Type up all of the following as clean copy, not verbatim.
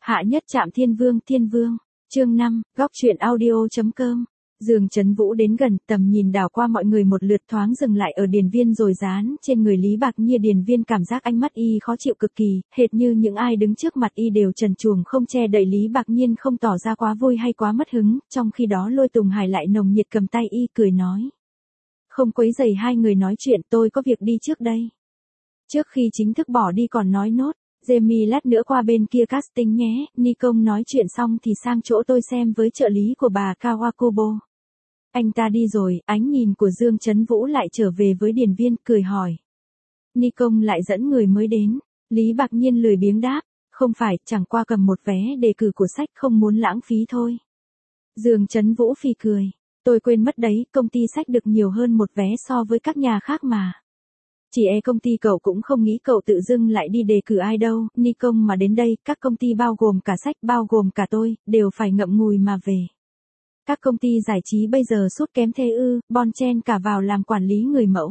Hạ nhất trạm Thiên Vương, chương 5, góc truyện audio.com. Dương Chấn Vũ đến gần, tầm nhìn đảo qua mọi người một lượt, thoáng dừng lại ở Điền Viên rồi dán trên người Lý Bạc Nhiên. Điền Viên cảm giác ánh mắt y khó chịu cực kỳ, hệt như những ai đứng trước mặt y đều trần truồng không che đậy. Lý Bạc Nhiên không tỏ ra quá vui hay quá mất hứng, trong khi đó Lôi Tùng Hải lại nồng nhiệt cầm tay y cười nói: "Không quấy rầy hai người nói chuyện, tôi có việc đi trước đây." Trước khi chính thức bỏ đi còn nói nốt: "Jamie lát nữa qua bên kia casting nhé." Nikon nói chuyện xong thì sang chỗ tôi xem với trợ lý của bà Kawakubo. Anh ta đi rồi, ánh nhìn của Dương Chấn Vũ lại trở về với Điền Viên, cười hỏi: "Nikon lại dẫn người mới đến?" Lý Bạc Nhiên lười biếng đáp: "Không phải, chẳng qua cầm một vé đề cử của sách, không muốn lãng phí thôi." Dương Chấn Vũ phì cười: "Tôi quên mất đấy, công ty sách được nhiều hơn một vé so với các nhà khác mà. Chỉ công ty cậu cũng không nghĩ cậu tự dưng lại đi đề cử ai đâu. Nikon mà đến đây, các công ty bao gồm cả sách, bao gồm cả tôi, đều phải ngậm ngùi mà về. Các công ty giải trí bây giờ sút kém thế ư? Bon chen cả vào làm quản lý người mẫu.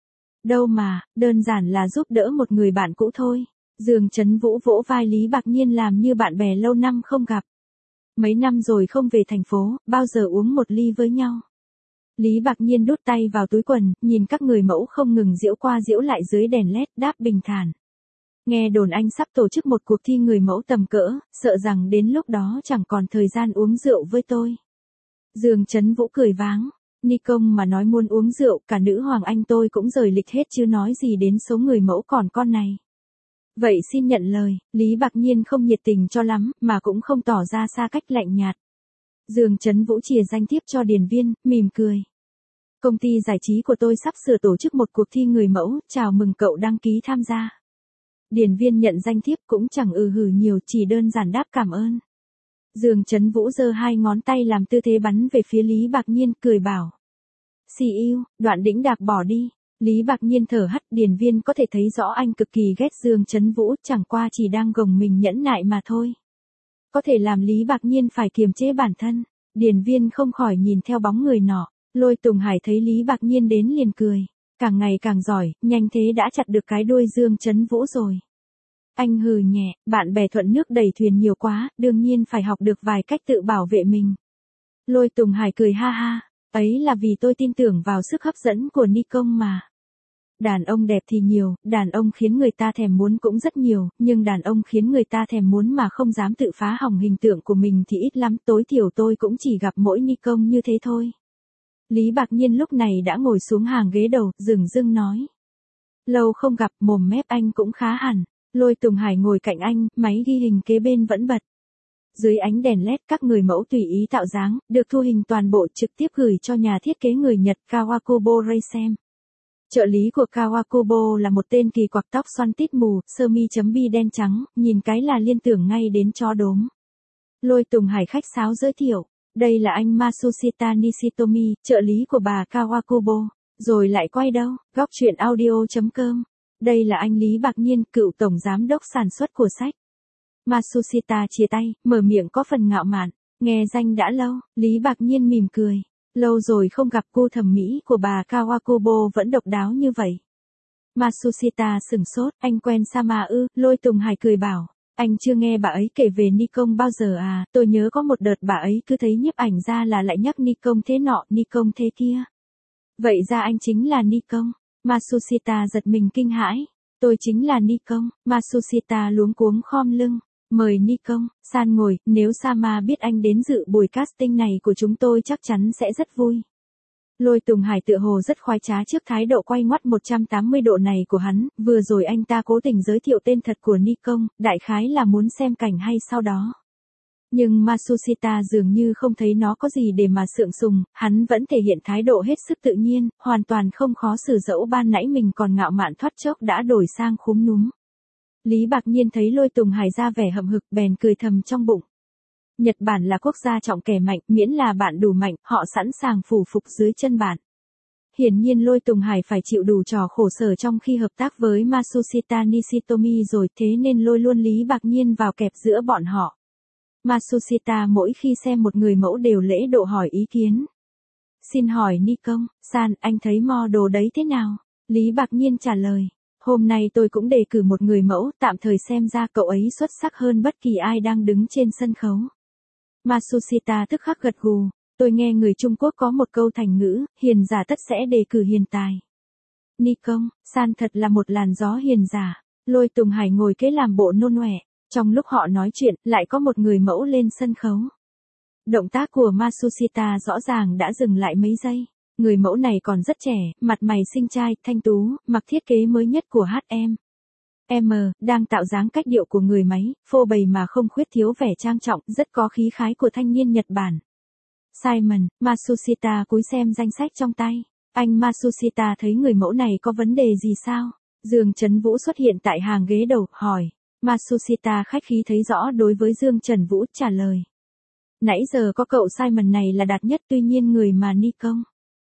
Đâu mà, đơn giản là giúp đỡ một người bạn cũ thôi." Dương Chấn Vũ vỗ vai Lý Bạc Nhiên làm như bạn bè lâu năm không gặp. "Mấy năm rồi không về thành phố, bao giờ uống một ly với nhau?" Lý Bạc Nhiên đút tay vào túi quần, nhìn các người mẫu không ngừng giễu qua giễu lại dưới đèn led, đáp bình thản: "Nghe đồn anh sắp tổ chức một cuộc thi người mẫu tầm cỡ, sợ rằng đến lúc đó chẳng còn thời gian uống rượu với tôi." Dương Chấn Vũ cười váng: "Nikon mà nói muốn uống rượu, cả nữ hoàng Anh tôi cũng rời lịch hết chứ nói gì đến số người mẫu còn con này." "Vậy xin nhận lời." Lý Bạc Nhiên không nhiệt tình cho lắm, mà cũng không tỏ ra xa cách lạnh nhạt. Dương Chấn Vũ chìa danh thiếp cho Điền Viên, mỉm cười: "Công ty giải trí của tôi sắp sửa tổ chức một cuộc thi người mẫu, chào mừng cậu đăng ký tham gia." Điền Viên nhận danh thiếp cũng chẳng hừ nhiều, chỉ đơn giản đáp cảm ơn. Dương Chấn Vũ giơ hai ngón tay làm tư thế bắn về phía Lý Bạc Nhiên, cười bảo: "See you." Đoạn đĩnh đạc bỏ đi. Lý Bạc Nhiên thở hắt. Điền Viên có thể thấy rõ anh cực kỳ ghét Dương Chấn Vũ, chẳng qua chỉ đang gồng mình nhẫn nại mà thôi. Có thể làm Lý Bạc Nhiên phải kiềm chế bản thân. Điền Viên không khỏi nhìn theo bóng người nọ. Lôi Tùng Hải thấy Lý Bạc Nhiên đến liền cười: "Càng ngày càng giỏi, nhanh thế đã chặt được cái đuôi Dương Chấn Vũ rồi." Anh hừ nhẹ: "Bạn bè thuận nước đẩy thuyền nhiều quá, đương nhiên phải học được vài cách tự bảo vệ mình." Lôi Tùng Hải cười ha ha: "Ấy là vì tôi tin tưởng vào sức hấp dẫn của Nikon mà. Đàn ông đẹp thì nhiều, đàn ông khiến người ta thèm muốn cũng rất nhiều, nhưng đàn ông khiến người ta thèm muốn mà không dám tự phá hỏng hình tượng của mình thì ít lắm, tối thiểu tôi cũng chỉ gặp mỗi Nikon như thế thôi." Lý Bạc Nhiên lúc này đã ngồi xuống hàng ghế đầu, dửng dưng nói: "Lâu không gặp, mồm mép anh cũng khá hẳn." Lôi Tùng Hải ngồi cạnh anh, máy ghi hình kế bên vẫn bật. Dưới ánh đèn led, các người mẫu tùy ý tạo dáng, được thu hình toàn bộ trực tiếp gửi cho nhà thiết kế người Nhật Kawakubo Ray xem. Trợ lý của Kawakubo là một tên kỳ quặc tóc xoăn tít mù, sơ mi chấm bi đen trắng, nhìn cái là liên tưởng ngay đến chó đốm. Lôi Tùng Hải khách sáo giới thiệu: "Đây là anh Matsushita Nishitomi, trợ lý của bà Kawakubo." Rồi lại quay đâu, góc truyện audio.com. "Đây là anh Lý Bạc Nhiên, cựu tổng giám đốc sản xuất của sách." Matsushita chia tay, mở miệng có phần ngạo mạn: "Nghe danh đã lâu." Lý Bạc Nhiên mỉm cười: "Lâu rồi không gặp, gu thẩm mỹ của bà Kawakubo vẫn độc đáo như vậy." Matsushita sửng sốt: "Anh quen Sama ư?" Lôi Tùng Hải cười bảo: "Anh chưa nghe bà ấy kể về Nikon bao giờ à? Tôi nhớ có một đợt bà ấy cứ thấy nhiếp ảnh ra là lại nhắc Nikon thế nọ, Nikon thế kia." "Vậy ra anh chính là Nikon?" Matsushita giật mình kinh hãi: "Tôi chính là Nikon." Matsushita luống cuống khom lưng: "Mời Nikon san ngồi, nếu Sama biết anh đến dự buổi casting này của chúng tôi chắc chắn sẽ rất vui." Lôi Tùng Hải tựa hồ rất khoái trá trước thái độ quay ngoắt 180 độ này của hắn, vừa rồi anh ta cố tình giới thiệu tên thật của Nikon, đại khái là muốn xem cảnh hay sau đó. Nhưng Matsushita dường như không thấy nó có gì để mà sượng sùng, hắn vẫn thể hiện thái độ hết sức tự nhiên, hoàn toàn không khó xử, dẫu ban nãy mình còn ngạo mạn thoát chốc đã đổi sang khúm núm. Lý Bạc Nhiên thấy Lôi Tùng Hải ra vẻ hậm hực, bèn cười thầm trong bụng: Nhật Bản là quốc gia trọng kẻ mạnh, miễn là bạn đủ mạnh, họ sẵn sàng phủ phục dưới chân bạn. Hiển nhiên Lôi Tùng Hải phải chịu đủ trò khổ sở trong khi hợp tác với Matsushita Nishitomi rồi, thế nên lôi luôn Lý Bạc Nhiên vào kẹp giữa bọn họ. Matsushita mỗi khi xem một người mẫu đều lễ độ hỏi ý kiến: "Xin hỏi Nikon san, anh thấy model đấy thế nào?" Lý Bạc Nhiên trả lời: Hôm nay tôi cũng đề cử một người mẫu, tạm thời xem ra cậu ấy xuất sắc hơn bất kỳ ai đang đứng trên sân khấu. Matsushita tức khắc gật gù. Tôi nghe người Trung Quốc có một câu thành ngữ, hiền giả tất sẽ đề cử hiền tài. Nikon, san thật là một làn gió hiền giả. Lôi Tùng Hải ngồi kế làm bộ nôn ọe. Trong lúc họ nói chuyện, lại có một người mẫu lên sân khấu. Động tác của Matsushita rõ ràng đã dừng lại mấy giây. Người mẫu này còn rất trẻ, mặt mày xinh trai, thanh tú, mặc thiết kế mới nhất của HM. Đang tạo dáng cách điệu của người máy, phô bày mà không khuyết thiếu vẻ trang trọng, rất có khí khái của thanh niên Nhật Bản. Simon, Matsushita cúi xem danh sách trong tay. Anh Matsushita thấy người mẫu này có vấn đề gì sao? Dương Trấn Vũ xuất hiện tại hàng ghế đầu, hỏi. Matsushita khách khí thấy rõ đối với Dương Trần Vũ, trả lời. Nãy giờ có cậu Simon này là đạt nhất, tuy nhiên người mà Nikon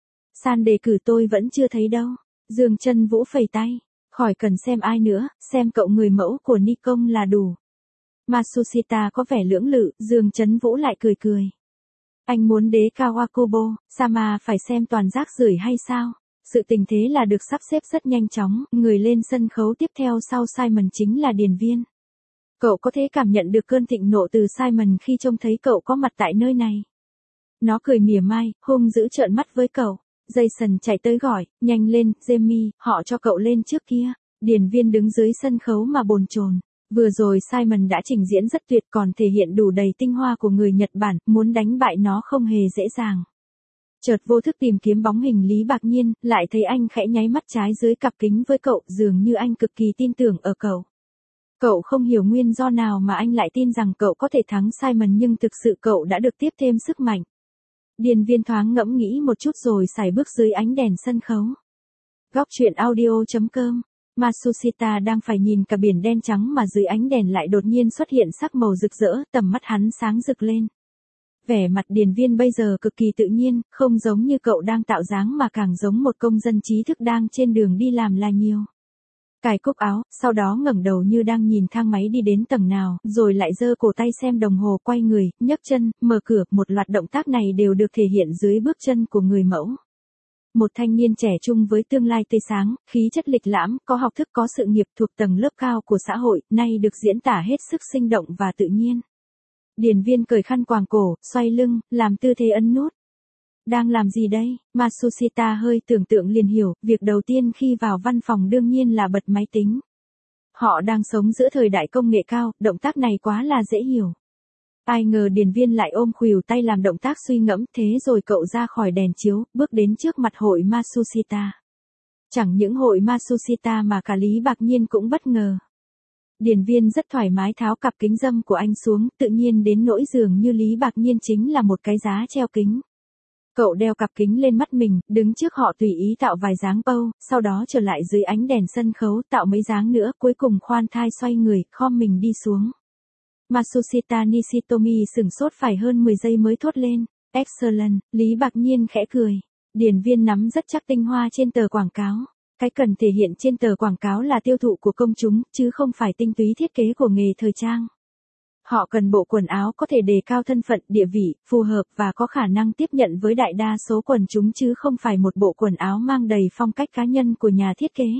san đề cử tôi vẫn chưa thấy đâu. Dương Trần Vũ phẩy tay. Khỏi cần xem ai nữa, xem cậu người mẫu của Nikon là đủ. Matsushita có vẻ lưỡng lự, Dương Trấn Vũ lại cười cười. Anh muốn đế Kawakubo, Sama phải xem toàn rác rưởi hay sao? Sự tình thế là được sắp xếp rất nhanh chóng, người lên sân khấu tiếp theo sau Simon chính là Điền Viên. Cậu có thể cảm nhận được cơn thịnh nộ từ Simon khi trông thấy cậu có mặt tại nơi này. Nó cười mỉa mai, hung dữ trợn mắt với cậu. Jason chạy tới gọi, nhanh lên, Jamie, họ cho cậu lên trước kia. Điền Viên đứng dưới sân khấu mà bồn chồn. Vừa rồi Simon đã trình diễn rất tuyệt, còn thể hiện đủ đầy tinh hoa của người Nhật Bản, muốn đánh bại nó không hề dễ dàng. Chợt vô thức tìm kiếm bóng hình Lý Bạc Nhiên, lại thấy anh khẽ nháy mắt trái dưới cặp kính với cậu, dường như anh cực kỳ tin tưởng ở cậu. Cậu không hiểu nguyên do nào mà anh lại tin rằng cậu có thể thắng Simon, nhưng thực sự cậu đã được tiếp thêm sức mạnh. Điền Viên thoáng ngẫm nghĩ một chút rồi sải bước dưới ánh đèn sân khấu. Góc truyện audio.com. Matsushita đang phải nhìn cả biển đen trắng mà dưới ánh đèn lại đột nhiên xuất hiện sắc màu rực rỡ, tầm mắt hắn sáng rực lên. Vẻ mặt Điền Viên bây giờ cực kỳ tự nhiên, không giống như cậu đang tạo dáng mà càng giống một công dân trí thức đang trên đường đi làm là nhiều. Cài cúc áo, sau đó ngẩng đầu như đang nhìn thang máy đi đến tầng nào, rồi lại giơ cổ tay xem đồng hồ, quay người, nhấc chân, mở cửa, một loạt động tác này đều được thể hiện dưới bước chân của người mẫu. Một thanh niên trẻ trung với tương lai tươi sáng, khí chất lịch lãm, có học thức, có sự nghiệp, thuộc tầng lớp cao của xã hội, nay được diễn tả hết sức sinh động và tự nhiên. Điền Viên cởi khăn quàng cổ, xoay lưng, làm tư thế ấn nút. Đang làm gì đây? Matsushita hơi tưởng tượng liền hiểu, việc đầu tiên khi vào văn phòng đương nhiên là bật máy tính. Họ đang sống giữa thời đại công nghệ cao, động tác này quá là dễ hiểu. Ai ngờ Điền Viên lại ôm khuỷu tay làm động tác suy ngẫm, thế rồi cậu ra khỏi đèn chiếu, bước đến trước mặt hội Matsushita. Chẳng những hội Matsushita mà cả Lý Bạc Nhiên cũng bất ngờ. Điền Viên rất thoải mái tháo cặp kính râm của anh xuống, tự nhiên đến nỗi dường như Lý Bạc Nhiên chính là một cái giá treo kính. Cậu đeo cặp kính lên mắt mình, đứng trước họ tùy ý tạo vài dáng pose, sau đó trở lại dưới ánh đèn sân khấu tạo mấy dáng nữa, cuối cùng khoan thai xoay người, khom mình đi xuống. Matsushita Nishitomi sửng sốt phải hơn 10 giây mới thốt lên, excellent. Lý Bạc Nhiên khẽ cười. Điền Viên nắm rất chắc tinh hoa trên tờ quảng cáo. Cái cần thể hiện trên tờ quảng cáo là tiêu thụ của công chúng, chứ không phải tinh túy thiết kế của nghề thời trang. Họ cần bộ quần áo có thể đề cao thân phận, địa vị, phù hợp và có khả năng tiếp nhận với đại đa số quần chúng, chứ không phải một bộ quần áo mang đầy phong cách cá nhân của nhà thiết kế.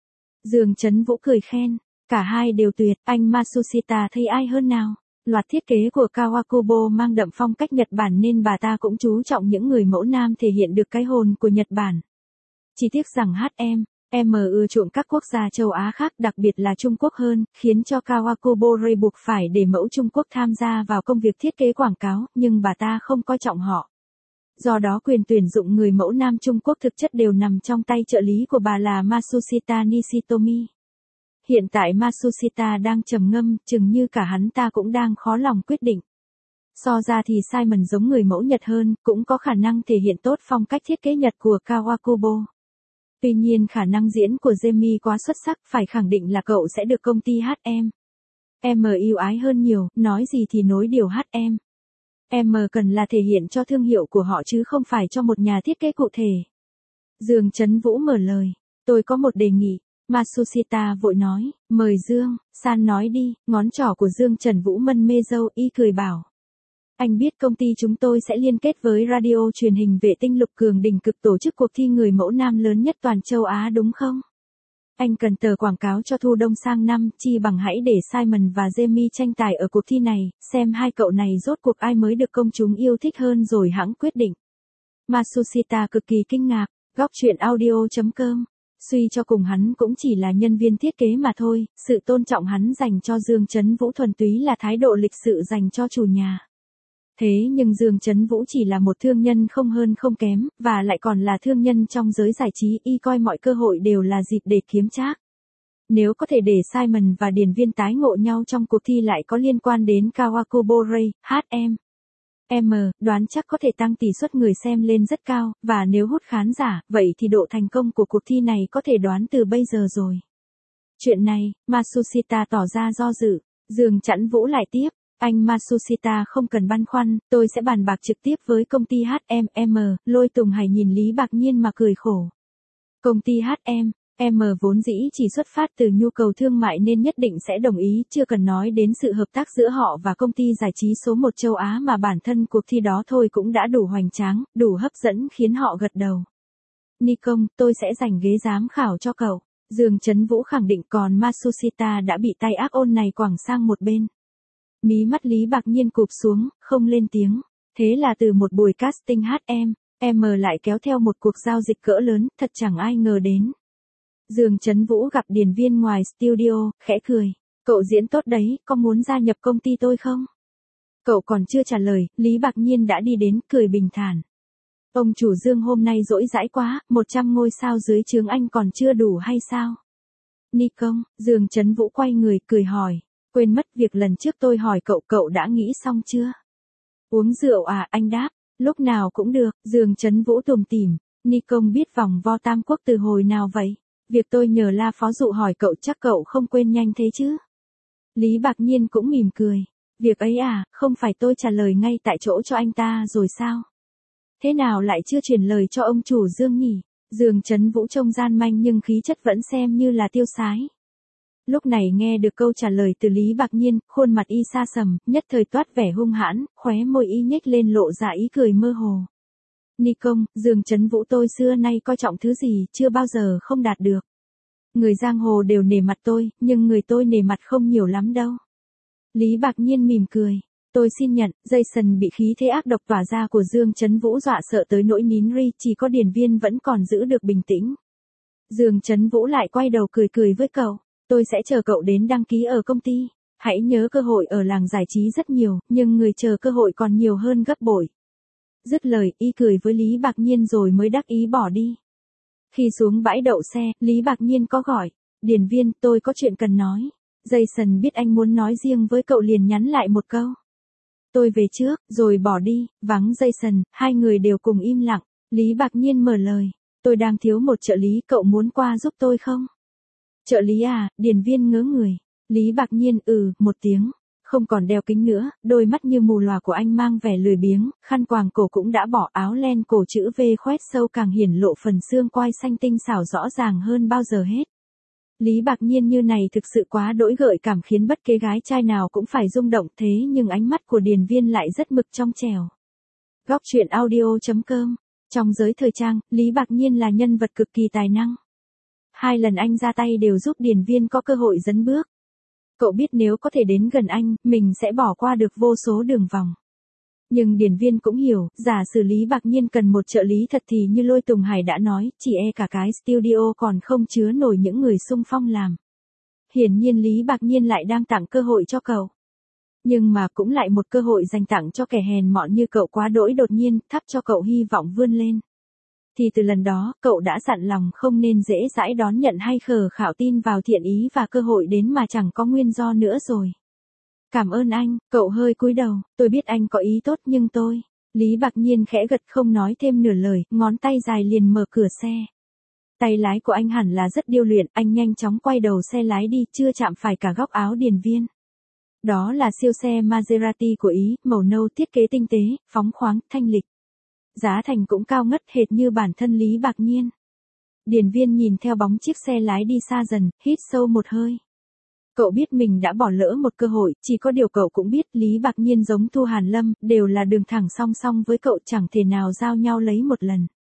Dương Trấn Vũ cười khen, cả hai đều tuyệt, anh Matsushita thấy ai hơn nào? Loạt thiết kế của Kawakubo mang đậm phong cách Nhật Bản nên bà ta cũng chú trọng những người mẫu nam thể hiện được cái hồn của Nhật Bản. Chỉ tiếc rằng HM ưa chuộng các quốc gia châu Á khác, đặc biệt là Trung Quốc hơn, khiến cho Kawakubo buộc phải để mẫu Trung Quốc tham gia vào công việc thiết kế quảng cáo, nhưng bà ta không coi trọng họ. Do đó quyền tuyển dụng người mẫu nam Trung Quốc thực chất đều nằm trong tay trợ lý của bà là Matsushita Nishitomi. Hiện tại Matsushita đang trầm ngâm, chừng như cả hắn ta cũng đang khó lòng quyết định. So ra thì Simon giống người mẫu Nhật hơn, cũng có khả năng thể hiện tốt phong cách thiết kế Nhật của Kawakubo. Tuy nhiên khả năng diễn của Jamie quá xuất sắc, phải khẳng định là cậu sẽ được công ty HM yêu ái hơn nhiều, nói gì thì nối điều HM cần là thể hiện cho thương hiệu của họ chứ không phải cho một nhà thiết kế cụ thể. Dương Trấn Vũ mở lời, tôi có một đề nghị. Matsushita vội nói, mời Dương, San nói đi, ngón trỏ của Dương Trần Vũ mân mê râu, y cười bảo. Anh biết công ty chúng tôi sẽ liên kết với radio truyền hình vệ tinh Lục Cường Đỉnh Cực tổ chức cuộc thi người mẫu nam lớn nhất toàn châu Á đúng không? Anh cần tờ quảng cáo cho thu đông sang năm, chi bằng hãy để Simon và Jamie tranh tài ở cuộc thi này, xem hai cậu này rốt cuộc ai mới được công chúng yêu thích hơn rồi hãng quyết định. Matsushita cực kỳ kinh ngạc, góc truyện audio.com. Suy cho cùng hắn cũng chỉ là nhân viên thiết kế mà thôi, sự tôn trọng hắn dành cho Dương Chấn Vũ thuần túy là thái độ lịch sự dành cho chủ nhà. Thế nhưng Dương Chấn Vũ chỉ là một thương nhân không hơn không kém, và lại còn là thương nhân trong giới giải trí, y coi mọi cơ hội đều là dịp để kiếm trác. Nếu có thể để Simon và Điền Viên tái ngộ nhau trong cuộc thi lại có liên quan đến Kawakubo HM. Đoán chắc có thể tăng tỷ suất người xem lên rất cao, và nếu hút khán giả, vậy thì độ thành công của cuộc thi này có thể đoán từ bây giờ rồi. Chuyện này, Matsushita tỏ ra do dự, Dương Chấn Vũ lại tiếp. Anh Matsushita không cần băn khoăn, tôi sẽ bàn bạc trực tiếp với công ty HMM, Lôi Tùng Hải nhìn Lý Bạc Nhiên mà cười khổ. Công ty HMM vốn dĩ chỉ xuất phát từ nhu cầu thương mại nên nhất định sẽ đồng ý, chưa cần nói đến sự hợp tác giữa họ và công ty giải trí số 1 châu Á mà bản thân cuộc thi đó thôi cũng đã đủ hoành tráng, đủ hấp dẫn khiến họ gật đầu. Nikon, tôi sẽ dành ghế giám khảo cho cậu. Dương Chấn Vũ khẳng định, còn Matsushita đã bị tay ác ôn này quẳng sang một bên. Mí mắt Lý Bạc Nhiên cụp xuống, không lên tiếng. Thế là từ một buổi casting HMM lại kéo theo một cuộc giao dịch cỡ lớn, thật chẳng ai ngờ đến. Dương Chấn Vũ gặp Điền Viên ngoài studio, khẽ cười. Cậu diễn tốt đấy, có muốn gia nhập công ty tôi không? Cậu còn chưa trả lời, Lý Bạc Nhiên đã đi đến, cười bình thản. Ông chủ Dương hôm nay dỗi dãi quá, 100 ngôi sao dưới trướng anh còn chưa đủ hay sao? Nikon, Dương Chấn Vũ quay người, cười hỏi. Quên mất việc lần trước tôi hỏi cậu, cậu đã nghĩ xong chưa? Uống rượu à, anh đáp. Lúc nào cũng được, Dương Chấn Vũ tủm tỉm. Nikon biết vòng vo Tam Quốc từ hồi nào vậy? Việc tôi nhờ La Phó Dụ hỏi cậu chắc cậu không quên nhanh thế chứ? Lý Bạc Nhiên cũng mỉm cười. Việc ấy à, không phải tôi trả lời ngay tại chỗ cho anh ta rồi sao? Thế nào lại chưa truyền lời cho ông chủ Dương nhỉ? Dương Chấn Vũ trông gian manh nhưng khí chất vẫn xem như là tiêu sái. Lúc này nghe được câu trả lời từ Lý Bạc Nhiên, khuôn mặt y sa sầm, nhất thời toát vẻ hung hãn, khóe môi y nhếch lên lộ ra ý cười mơ hồ. Nikon, Dương Chấn Vũ tôi xưa nay coi trọng thứ gì chưa bao giờ không đạt được. Người giang hồ đều nể mặt tôi, nhưng người tôi nể mặt không nhiều lắm đâu. Lý Bạc Nhiên mỉm cười. Tôi xin nhận, Jason bị khí thế ác độc tỏa ra của Dương Chấn Vũ dọa sợ tới nỗi nín ri, chỉ có Điền Viên vẫn còn giữ được bình tĩnh. Dương Chấn Vũ lại quay đầu cười cười với cậu. Tôi sẽ chờ cậu đến đăng ký ở công ty. Hãy nhớ cơ hội ở làng giải trí rất nhiều, nhưng người chờ cơ hội còn nhiều hơn gấp bội. Dứt lời, y cười với Lý Bạc Nhiên rồi mới đắc ý bỏ đi. Khi xuống bãi đậu xe, Lý Bạc Nhiên có gọi. Điền Viên, tôi có chuyện cần nói. Jason biết anh muốn nói riêng với cậu liền nhắn lại một câu. Tôi về trước, rồi bỏ đi, vắng Jason, hai người đều cùng im lặng. Lý Bạc Nhiên mở lời. Tôi đang thiếu một trợ lý, cậu muốn qua giúp tôi không? Trợ lý à, Điền Viên ngớ người. Lý Bạc Nhiên một tiếng. Không còn đeo kính nữa, đôi mắt như mù lòa của anh mang vẻ lười biếng, khăn quàng cổ cũng đã bỏ, áo len cổ chữ V khoét sâu càng hiển lộ phần xương quai xanh tinh xảo rõ ràng hơn bao giờ hết. Lý Bạc Nhiên như này thực sự quá đỗi gợi cảm khiến bất kế gái trai nào cũng phải rung động, thế nhưng ánh mắt của Điền Viên lại rất mực trong trẻo. Góc truyện audio.com. Trong giới thời trang, Lý Bạc Nhiên là nhân vật cực kỳ tài năng. 2 lần anh ra tay đều giúp Điền Viên có cơ hội dẫn bước. Cậu biết nếu có thể đến gần anh, mình sẽ bỏ qua được vô số đường vòng. Nhưng Điền Viên cũng hiểu, giả sử Lý Bạc Nhiên cần một trợ lý thật thì như Lôi Tùng Hải đã nói, chỉ e cả cái studio còn không chứa nổi những người xung phong làm. Hiển nhiên Lý Bạc Nhiên lại đang tặng cơ hội cho cậu. Nhưng mà cũng lại một cơ hội dành tặng cho kẻ hèn mọn như cậu quá đỗi đột nhiên, thắp cho cậu hy vọng vươn lên. Thì từ lần đó, cậu đã dặn lòng không nên dễ dãi đón nhận hay khờ khạo tin vào thiện ý và cơ hội đến mà chẳng có nguyên do nữa rồi. Cảm ơn anh, cậu hơi cúi đầu, tôi biết anh có ý tốt nhưng tôi. Lý Bạc Nhiên khẽ gật không nói thêm nửa lời, ngón tay dài liền mở cửa xe. Tay lái của anh hẳn là rất điêu luyện, anh nhanh chóng quay đầu xe lái đi, chưa chạm phải cả góc áo Điền Viên. Đó là siêu xe Maserati của Ý, màu nâu thiết kế tinh tế, phóng khoáng, thanh lịch. Giá thành cũng cao ngất hệt như bản thân Lý Bạc Nhiên. Điền Viên nhìn theo bóng chiếc xe lái đi xa dần, hít sâu một hơi. Cậu biết mình đã bỏ lỡ một cơ hội, chỉ có điều cậu cũng biết Lý Bạc Nhiên giống Thu Hàn Lâm, đều là đường thẳng song song với cậu chẳng thể nào giao nhau lấy một lần.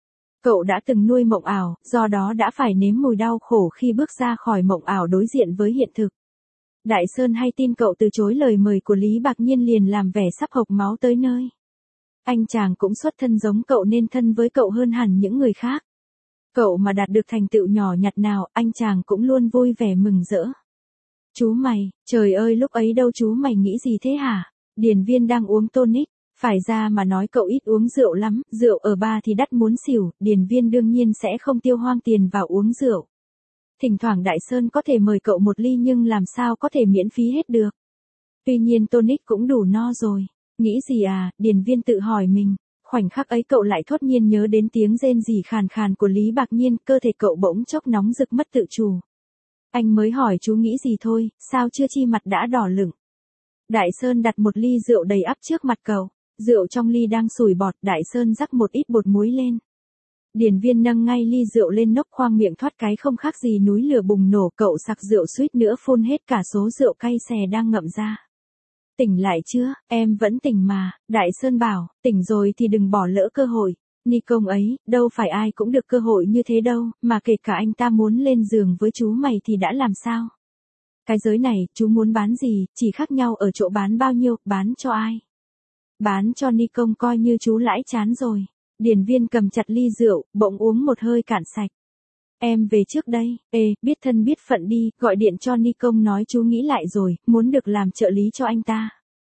Cậu đã từng nuôi mộng ảo, do đó đã phải nếm mùi đau khổ khi bước ra khỏi mộng ảo đối diện với hiện thực. Đại Sơn hay tin cậu từ chối lời mời của Lý Bạc Nhiên liền làm vẻ sắp hộc máu tới nơi. Anh chàng cũng xuất thân giống cậu nên thân với cậu hơn hẳn những người khác. Cậu mà đạt được thành tựu nhỏ nhặt nào, anh chàng cũng luôn vui vẻ mừng rỡ. Chú mày, trời ơi lúc ấy đâu chú mày nghĩ gì thế hả? Điền Viên đang uống tonic, phải ra mà nói cậu ít uống rượu lắm, rượu ở bar thì đắt muốn xỉu, Điền Viên đương nhiên sẽ không tiêu hoang tiền vào uống rượu. Thỉnh thoảng Đại Sơn có thể mời cậu một ly nhưng làm sao có thể miễn phí hết được. Tuy nhiên tonic cũng đủ no rồi. Nghĩ gì à, Điền Viên tự hỏi mình. Khoảnh khắc ấy cậu lại thốt nhiên nhớ đến tiếng rên rỉ khàn khàn của Lý Bạc Nhiên, cơ thể cậu bỗng chốc nóng rực mất tự chủ. Anh mới hỏi chú nghĩ gì thôi, sao chưa chi mặt đã đỏ lửng. Đại Sơn đặt một ly rượu đầy ắp trước mặt cậu. Rượu trong ly đang sủi bọt, Đại Sơn rắc một ít bột muối lên. Điền Viên nâng ngay ly rượu lên nốc khoang miệng thoát cái không khác gì núi lửa bùng nổ, cậu sặc rượu suýt nữa phun hết cả số rượu cay xè đang ngậm ra. Tỉnh lại chưa, em vẫn tỉnh mà, Đại Sơn bảo, tỉnh rồi thì đừng bỏ lỡ cơ hội. Ni công ấy, đâu phải ai cũng được cơ hội như thế đâu, mà kể cả anh ta muốn lên giường với chú mày thì đã làm sao? Cái giới này, chú muốn bán gì, chỉ khác nhau ở chỗ bán bao nhiêu, bán cho ai? Bán cho Ni công coi như chú lãi chán rồi. Điền Viên cầm chặt ly rượu, bỗng uống một hơi cạn sạch. Em về trước đây, biết thân biết phận đi, gọi điện cho Ni công nói chú nghĩ lại rồi, muốn được làm trợ lý cho anh ta.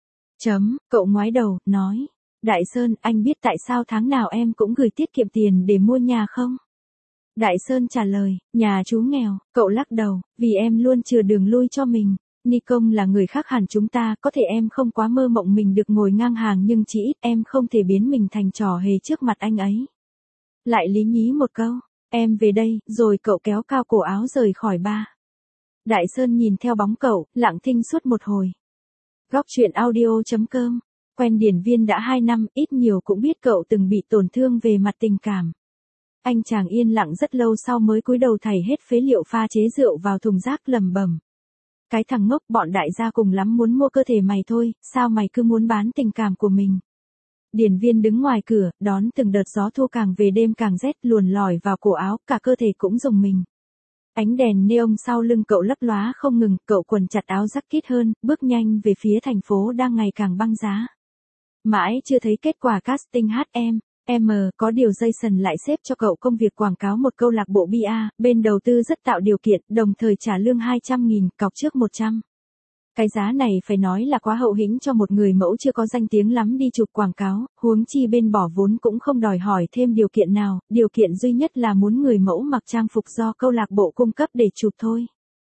Cậu ngoái đầu, nói. Đại Sơn, anh biết tại sao tháng nào em cũng gửi tiết kiệm tiền để mua nhà không? Đại Sơn trả lời, nhà chú nghèo, cậu lắc đầu, vì em luôn chừa đường lui cho mình. Ni công là người khác hẳn chúng ta, có thể em không quá mơ mộng mình được ngồi ngang hàng nhưng chỉ ít em không thể biến mình thành trò hề trước mặt anh ấy. Lại lý nhí một câu, em về đây, rồi cậu kéo cao cổ áo rời khỏi bar. Đại Sơn nhìn theo bóng cậu, lặng thinh suốt một hồi. Góc truyện audio.com, quen Điền Viên đã 2 năm, ít nhiều cũng biết cậu từng bị tổn thương về mặt tình cảm. Anh chàng yên lặng rất lâu sau mới cúi đầu thảy hết phế liệu pha chế rượu vào thùng rác lẩm bẩm. Cái thằng ngốc, bọn đại gia cùng lắm muốn mua cơ thể mày thôi, sao mày cứ muốn bán tình cảm của mình. Điền Viên đứng ngoài cửa, đón từng đợt gió thu càng về đêm càng rét luồn lỏi vào cổ áo, cả cơ thể cũng rùng mình. Ánh đèn neon sau lưng cậu lấp lóa không ngừng, cậu quần chặt áo jacket hơn, bước nhanh về phía thành phố đang ngày càng băng giá. Mãi chưa thấy kết quả casting HM, có điều Jason lại xếp cho cậu công việc quảng cáo một câu lạc bộ bia, bên đầu tư rất tạo điều kiện, đồng thời trả lương 200.000, cọc trước 100. Cái giá này phải nói là quá hậu hĩnh cho một người mẫu chưa có danh tiếng lắm đi chụp quảng cáo, huống chi bên bỏ vốn cũng không đòi hỏi thêm điều kiện nào, điều kiện duy nhất là muốn người mẫu mặc trang phục do câu lạc bộ cung cấp để chụp thôi.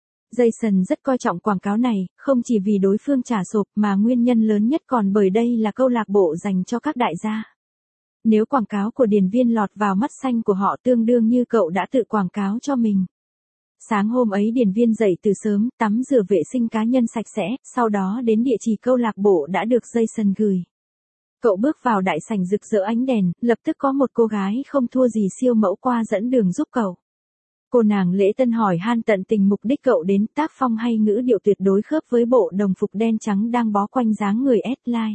Jason rất coi trọng quảng cáo này, không chỉ vì đối phương trả sộp mà nguyên nhân lớn nhất còn bởi đây là câu lạc bộ dành cho các đại gia. Nếu quảng cáo của Điền Viên lọt vào mắt xanh của họ tương đương như cậu đã tự quảng cáo cho mình. Sáng hôm ấy Điền Viên dậy từ sớm, tắm rửa vệ sinh cá nhân sạch sẽ, sau đó đến địa chỉ câu lạc bộ đã được Jason gửi. Cậu bước vào đại sảnh rực rỡ ánh đèn, lập tức có một cô gái không thua gì siêu mẫu qua dẫn đường giúp cậu. Cô nàng lễ tân hỏi han tận tình mục đích cậu đến, tác phong hay ngữ điệu tuyệt đối khớp với bộ đồng phục đen trắng đang bó quanh dáng người S-line.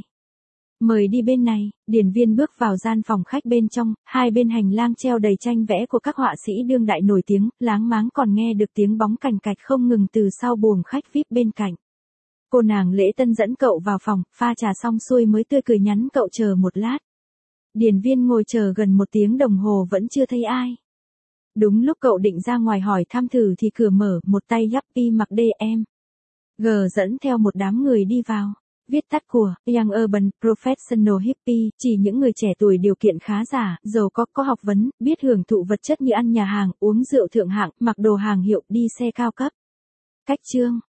Mời đi bên này, Điền Viên bước vào gian phòng khách bên trong, hai bên hành lang treo đầy tranh vẽ của các họa sĩ đương đại nổi tiếng, láng máng còn nghe được tiếng bóng cành cạch không ngừng từ sau buồng khách VIP bên cạnh. Cô nàng lễ tân dẫn cậu vào phòng, pha trà xong xuôi mới tươi cười nhắn cậu chờ một lát. Điền Viên ngồi chờ gần 1 tiếng đồng hồ vẫn chưa thấy ai. Đúng lúc cậu định ra ngoài hỏi thăm thử thì cửa mở, một tay Yuppie mặc DM. Dẫn theo một đám người đi vào. Viết tắt của Young Urban Professional Hippie, chỉ những người trẻ tuổi điều kiện khá giả, giàu có học vấn, biết hưởng thụ vật chất như ăn nhà hàng, uống rượu thượng hạng, mặc đồ hàng hiệu, đi xe cao cấp. Cách chương